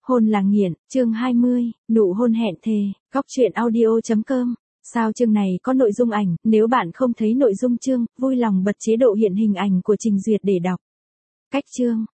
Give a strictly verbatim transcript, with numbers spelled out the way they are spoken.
Hôn là nghiện, chương hai mươi, nụ hôn hẹn thề, góc truyện audio chấm com. Sao chương này có nội dung ảnh, nếu bạn không thấy nội dung chương, vui lòng bật chế độ hiện hình ảnh của Trình Duyệt để đọc. Cách chương,